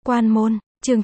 Quan môn, chương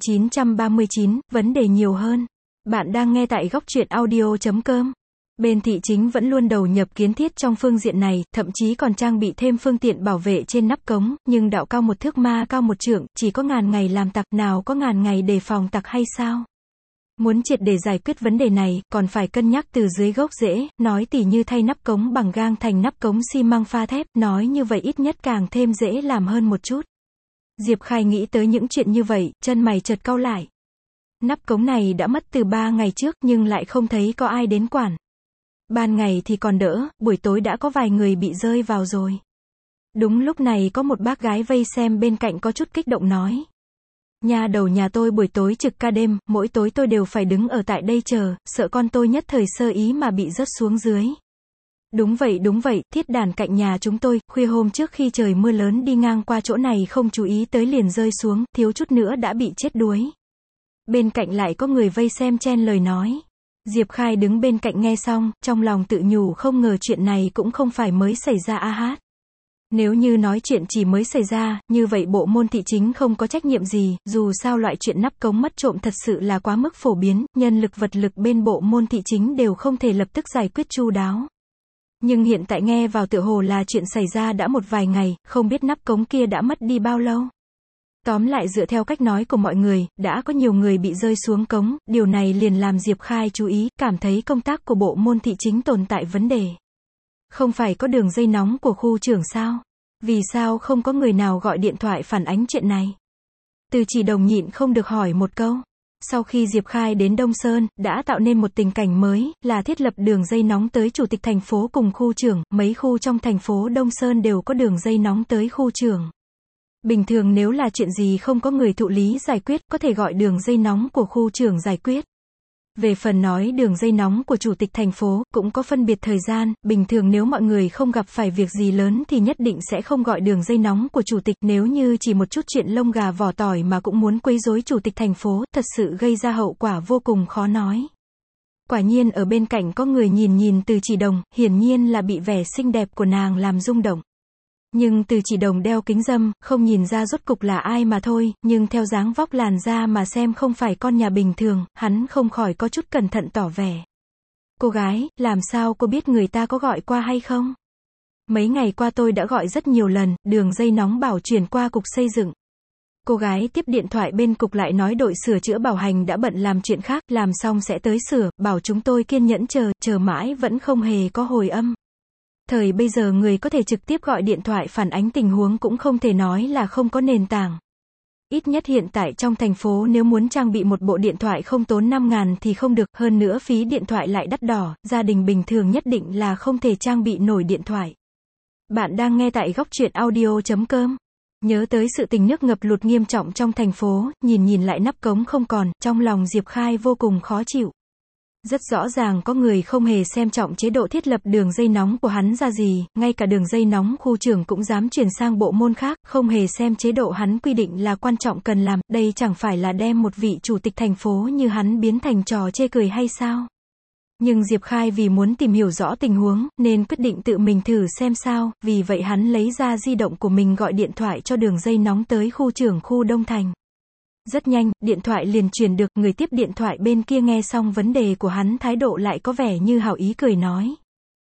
939, vấn đề nhiều hơn. Bạn đang nghe tại góc truyện audio.com. Bên thị chính vẫn luôn đầu nhập kiến thiết trong phương diện này, thậm chí còn trang bị thêm phương tiện bảo vệ trên nắp cống, nhưng đạo cao một thước ma cao một trượng, chỉ có ngàn ngày làm tặc, nào có ngàn ngày đề phòng tặc hay sao? Muốn triệt để giải quyết vấn đề này, còn phải cân nhắc từ dưới gốc rễ, nói tỉ như thay nắp cống bằng gang thành nắp cống xi măng pha thép, nói như vậy ít nhất càng thêm dễ làm hơn một chút. Diệp Khai nghĩ tới những chuyện như vậy, chân mày chợt cau lại. Nắp cống này đã mất từ 3 ngày trước, nhưng lại không thấy có ai đến quản. Ban ngày thì còn đỡ, buổi tối đã có vài người bị rơi vào rồi. Đúng lúc này có một bác gái vây xem bên cạnh có chút kích động nói. Nhà đầu nhà tôi buổi tối trực ca đêm, mỗi tối tôi đều phải đứng ở tại đây chờ, sợ con tôi nhất thời sơ ý mà bị rớt xuống dưới. Đúng vậy, thiết đàn cạnh nhà chúng tôi, khuya hôm trước khi trời mưa lớn đi ngang qua chỗ này không chú ý tới liền rơi xuống, thiếu chút nữa đã bị chết đuối. Bên cạnh lại có người vây xem chen lời nói. Diệp Khai đứng bên cạnh nghe xong, trong lòng tự nhủ không ngờ chuyện này cũng không phải mới xảy ra a hát. Nếu như nói chuyện chỉ mới xảy ra, như vậy bộ môn thị chính không có trách nhiệm gì, dù sao loại chuyện nắp cống mất trộm thật sự là quá mức phổ biến, nhân lực vật lực bên bộ môn thị chính đều không thể lập tức giải quyết chu đáo. Nhưng hiện tại nghe vào tựa hồ là chuyện xảy ra đã một vài ngày, không biết nắp cống kia đã mất đi bao lâu. Tóm lại dựa theo cách nói của mọi người, đã có nhiều người bị rơi xuống cống, điều này liền làm Diệp Khai chú ý, cảm thấy công tác của bộ môn thị chính tồn tại vấn đề. Không phải có đường dây nóng của khu trưởng sao? Vì sao không có người nào gọi điện thoại phản ánh chuyện này? Từ Chỉ Đồng nhịn không được hỏi một câu. Sau khi Diệp Khai đến Đông Sơn, đã tạo nên một tình cảnh mới, là thiết lập đường dây nóng tới chủ tịch thành phố cùng khu trưởng, mấy khu trong thành phố Đông Sơn đều có đường dây nóng tới khu trưởng. Bình thường nếu là chuyện gì không có người thụ lý giải quyết, có thể gọi đường dây nóng của khu trưởng giải quyết. Về phần nói đường dây nóng của chủ tịch thành phố, cũng có phân biệt thời gian, bình thường nếu mọi người không gặp phải việc gì lớn thì nhất định sẽ không gọi đường dây nóng của chủ tịch, nếu như chỉ một chút chuyện lông gà vỏ tỏi mà cũng muốn quấy rối chủ tịch thành phố, thật sự gây ra hậu quả vô cùng khó nói. Quả nhiên ở bên cạnh có người nhìn Từ Chỉ Đồng, hiển nhiên là bị vẻ xinh đẹp của nàng làm rung động. Nhưng Từ Chỉ Đồng đeo kính râm, không nhìn ra rốt cục là ai mà thôi, nhưng theo dáng vóc làn da mà xem không phải con nhà bình thường, hắn không khỏi có chút cẩn thận tỏ vẻ. Cô gái, làm sao cô biết người ta có gọi qua hay không? Mấy ngày qua tôi đã gọi rất nhiều lần, đường dây nóng bảo chuyển qua cục xây dựng. Cô gái tiếp điện thoại bên cục lại nói đội sửa chữa bảo hành đã bận làm chuyện khác, làm xong sẽ tới sửa, bảo chúng tôi kiên nhẫn chờ mãi vẫn không hề có hồi âm. Thời bây giờ người có thể trực tiếp gọi điện thoại phản ánh tình huống cũng không thể nói là không có nền tảng. Ít nhất hiện tại trong thành phố nếu muốn trang bị một bộ điện thoại không tốn 5.000 thì không được, hơn nữa phí điện thoại lại đắt đỏ, gia đình bình thường nhất định là không thể trang bị nổi điện thoại. Bạn đang nghe tại góc truyện audio.com. Nhớ tới sự tình nước ngập lụt nghiêm trọng trong thành phố, nhìn lại nắp cống không còn, trong lòng Diệp Khai vô cùng khó chịu. Rất rõ ràng có người không hề xem trọng chế độ thiết lập đường dây nóng của hắn ra gì, ngay cả đường dây nóng khu trưởng cũng dám chuyển sang bộ môn khác, không hề xem chế độ hắn quy định là quan trọng cần làm, đây chẳng phải là đem một vị chủ tịch thành phố như hắn biến thành trò chê cười hay sao? Nhưng Diệp Khai vì muốn tìm hiểu rõ tình huống, nên quyết định tự mình thử xem sao, vì vậy hắn lấy ra di động của mình gọi điện thoại cho đường dây nóng tới khu trưởng khu Đông Thành. Rất nhanh, điện thoại liền truyền được, người tiếp điện thoại bên kia nghe xong vấn đề của hắn thái độ lại có vẻ như hảo ý cười nói.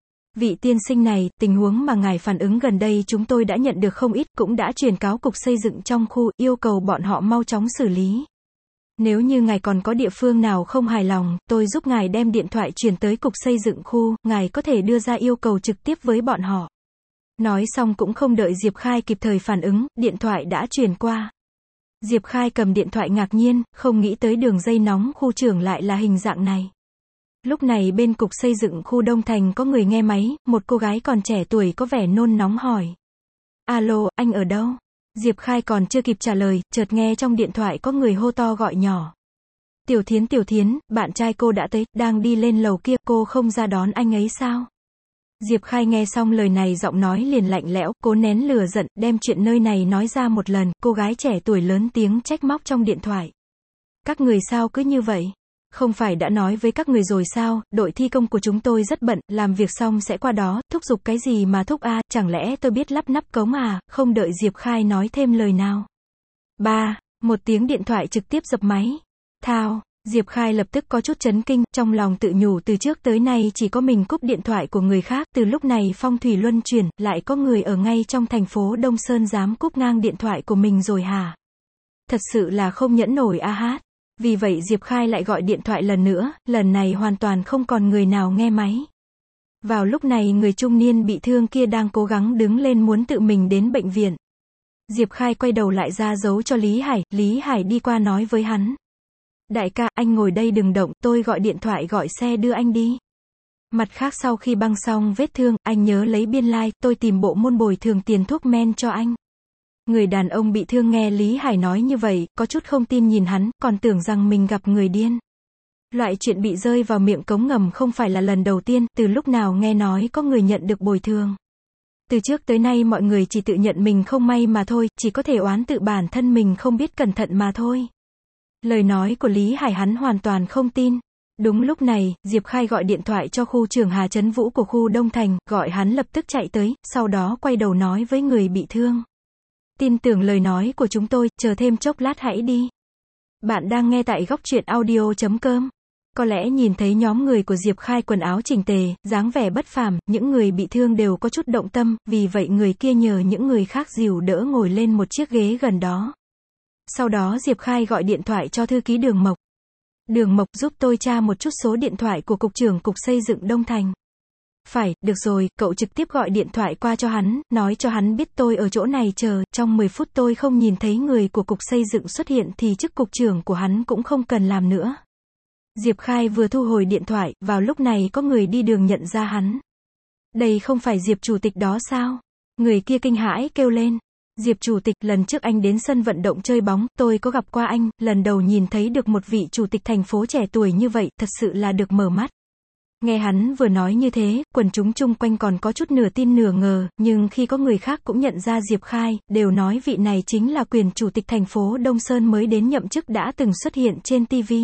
Vị tiên sinh này, tình huống mà ngài phản ứng gần đây chúng tôi đã nhận được không ít, cũng đã truyền cáo cục xây dựng trong khu, yêu cầu bọn họ mau chóng xử lý. Nếu như ngài còn có địa phương nào không hài lòng, tôi giúp ngài đem điện thoại truyền tới cục xây dựng khu, ngài có thể đưa ra yêu cầu trực tiếp với bọn họ. Nói xong cũng không đợi Diệp Khai kịp thời phản ứng, điện thoại đã truyền qua. Diệp Khai cầm điện thoại ngạc nhiên, không nghĩ tới đường dây nóng khu trưởng lại là hình dạng này. Lúc này bên cục xây dựng khu Đông Thành có người nghe máy, một cô gái còn trẻ tuổi có vẻ nôn nóng hỏi. Alo, anh ở đâu? Diệp Khai còn chưa kịp trả lời, chợt nghe trong điện thoại có người hô to gọi nhỏ. Tiểu Thiến, bạn trai cô đã tới, đang đi lên lầu kia, cô không ra đón anh ấy sao? Diệp Khai nghe xong lời này giọng nói liền lạnh lẽo, cố nén lửa giận, đem chuyện nơi này nói ra một lần, cô gái trẻ tuổi lớn tiếng trách móc trong điện thoại. Các người sao cứ như vậy? Không phải đã nói với các người rồi sao, đội thi công của chúng tôi rất bận, làm việc xong sẽ qua đó, thúc giục cái gì mà thúc a, chẳng lẽ tôi biết lắp nắp cống à, không đợi Diệp Khai nói thêm lời nào. Một tiếng điện thoại trực tiếp dập máy. Thao, Diệp Khai lập tức có chút chấn kinh, trong lòng tự nhủ từ trước tới nay chỉ có mình cúp điện thoại của người khác, từ lúc này phong thủy luân chuyển, lại có người ở ngay trong thành phố Đông Sơn dám cúp ngang điện thoại của mình rồi hả? Thật sự là không nhẫn nổi a hát. Vì vậy Diệp Khai lại gọi điện thoại lần nữa, lần này hoàn toàn không còn người nào nghe máy. Vào lúc này người trung niên bị thương kia đang cố gắng đứng lên muốn tự mình đến bệnh viện. Diệp Khai quay đầu lại ra dấu cho Lý Hải đi qua nói với hắn. Đại ca, anh ngồi đây đừng động, tôi gọi điện thoại gọi xe đưa anh đi. Mặt khác sau khi băng xong vết thương, anh nhớ lấy biên lai, tôi tìm bộ môn bồi thường tiền thuốc men cho anh. Người đàn ông bị thương nghe Lý Hải nói như vậy, có chút không tin nhìn hắn, còn tưởng rằng mình gặp người điên. Loại chuyện bị rơi vào miệng cống ngầm không phải là lần đầu tiên, từ lúc nào nghe nói có người nhận được bồi thường. Từ trước tới nay mọi người chỉ tự nhận mình không may mà thôi, chỉ có thể oán tự bản thân mình không biết cẩn thận mà thôi. Lời nói của Lý Hải hắn hoàn toàn không tin. Đúng lúc này, Diệp Khai gọi điện thoại cho khu trưởng Hà Trấn Vũ của khu Đông Thành, gọi hắn lập tức chạy tới, sau đó quay đầu nói với người bị thương. Tin tưởng lời nói của chúng tôi, chờ thêm chốc lát hãy đi. Bạn đang nghe tại góc truyện audio.com. Có lẽ nhìn thấy nhóm người của Diệp Khai quần áo chỉnh tề, dáng vẻ bất phàm, những người bị thương đều có chút động tâm, vì vậy người kia nhờ những người khác dìu đỡ ngồi lên một chiếc ghế gần đó. Sau đó Diệp Khai gọi điện thoại cho thư ký Đường Mộc. Đường Mộc giúp tôi tra một chút số điện thoại của Cục trưởng Cục Xây dựng Đông Thành. Phải, được rồi, cậu trực tiếp gọi điện thoại qua cho hắn, nói cho hắn biết tôi ở chỗ này chờ, trong 10 phút tôi không nhìn thấy người của Cục Xây dựng xuất hiện thì chức cục trưởng của hắn cũng không cần làm nữa. Diệp Khai vừa thu hồi điện thoại, vào lúc này có người đi đường nhận ra hắn. Đây không phải Diệp chủ tịch đó sao? Người kia kinh hãi kêu lên. Diệp chủ tịch, lần trước anh đến sân vận động chơi bóng, tôi có gặp qua anh, lần đầu nhìn thấy được một vị chủ tịch thành phố trẻ tuổi như vậy, thật sự là được mở mắt. Nghe hắn vừa nói như thế, quần chúng chung quanh còn có chút nửa tin nửa ngờ, nhưng khi có người khác cũng nhận ra Diệp Khai, đều nói vị này chính là quyền chủ tịch thành phố Đông Sơn mới đến nhậm chức đã từng xuất hiện trên TV.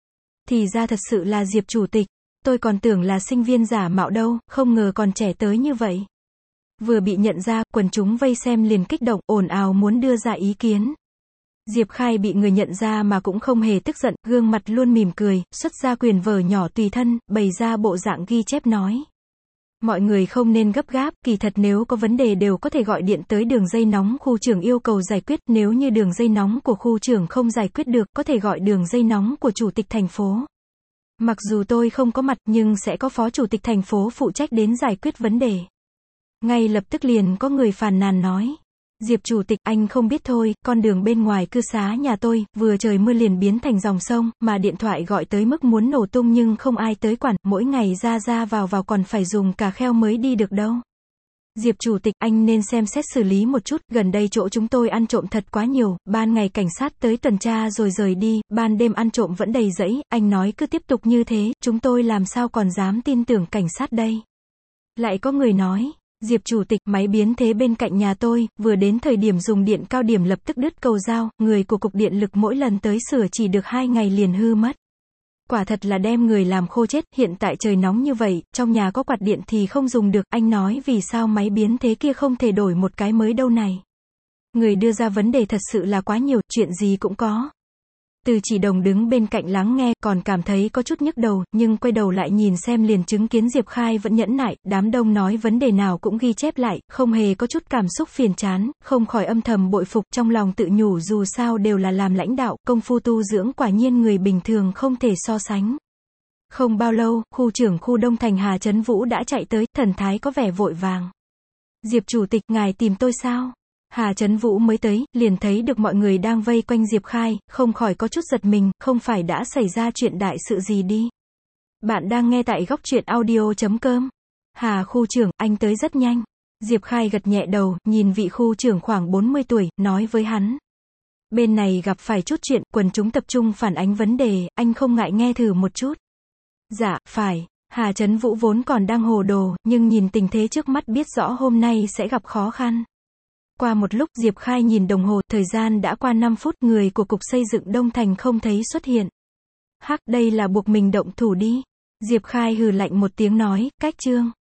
Thì ra thật sự là Diệp chủ tịch, tôi còn tưởng là sinh viên giả mạo đâu, không ngờ còn trẻ tới như vậy. Vừa bị nhận ra, quần chúng vây xem liền kích động, ồn ào muốn đưa ra ý kiến. Diệp Khai bị người nhận ra mà cũng không hề tức giận, gương mặt luôn mỉm cười, xuất ra quyển vở nhỏ tùy thân, bày ra bộ dạng ghi chép nói. Mọi người không nên gấp gáp, kỳ thật nếu có vấn đề đều có thể gọi điện tới đường dây nóng khu trưởng yêu cầu giải quyết, nếu như đường dây nóng của khu trưởng không giải quyết được, có thể gọi đường dây nóng của chủ tịch thành phố. Mặc dù tôi không có mặt nhưng sẽ có phó chủ tịch thành phố phụ trách đến giải quyết vấn đề. Ngay lập tức liền có người phàn nàn nói. Diệp chủ tịch, anh không biết thôi, con đường bên ngoài cư xá nhà tôi, vừa trời mưa liền biến thành dòng sông, mà điện thoại gọi tới mức muốn nổ tung nhưng không ai tới quản, mỗi ngày ra vào còn phải dùng cả kheo mới đi được đâu. Diệp chủ tịch, anh nên xem xét xử lý một chút, gần đây chỗ chúng tôi ăn trộm thật quá nhiều, ban ngày cảnh sát tới tuần tra rồi rời đi, ban đêm ăn trộm vẫn đầy rẫy, anh nói cứ tiếp tục như thế, chúng tôi làm sao còn dám tin tưởng cảnh sát đây. Lại có người nói. Diệp chủ tịch, máy biến thế bên cạnh nhà tôi, vừa đến thời điểm dùng điện cao điểm lập tức đứt cầu dao, người của cục điện lực mỗi lần tới sửa chỉ được 2 ngày liền hư mất. Quả thật là đem người làm khô chết, hiện tại trời nóng như vậy, trong nhà có quạt điện thì không dùng được, anh nói vì sao máy biến thế kia không thể đổi một cái mới đâu này. Người đưa ra vấn đề thật sự là quá nhiều, chuyện gì cũng có. Từ Chỉ Đồng đứng bên cạnh lắng nghe, còn cảm thấy có chút nhức đầu, nhưng quay đầu lại nhìn xem liền chứng kiến Diệp Khai vẫn nhẫn nại, đám đông nói vấn đề nào cũng ghi chép lại, không hề có chút cảm xúc phiền chán, không khỏi âm thầm bội phục, trong lòng tự nhủ dù sao đều là làm lãnh đạo, công phu tu dưỡng quả nhiên người bình thường không thể so sánh. Không bao lâu, khu trưởng khu Đông Thành Hà Trấn Vũ đã chạy tới, thần thái có vẻ vội vàng. Diệp chủ tịch, ngài tìm tôi sao? Hà Trấn Vũ mới tới, liền thấy được mọi người đang vây quanh Diệp Khai, không khỏi có chút giật mình, không phải đã xảy ra chuyện đại sự gì đi. Bạn đang nghe tại góc truyện audio.com. Hà khu trưởng, anh tới rất nhanh. Diệp Khai gật nhẹ đầu, nhìn vị khu trưởng khoảng 40 tuổi, nói với hắn. Bên này gặp phải chút chuyện, quần chúng tập trung phản ánh vấn đề, anh không ngại nghe thử một chút. Dạ, phải. Hà Trấn Vũ vốn còn đang hồ đồ, nhưng nhìn tình thế trước mắt biết rõ hôm nay sẽ gặp khó khăn. Qua một lúc Diệp Khai nhìn đồng hồ, thời gian đã qua 5 phút, người của Cục Xây dựng Đông Thành không thấy xuất hiện. Hắc, đây là buộc mình động thủ đi. Diệp Khai hừ lạnh một tiếng nói, cách chương.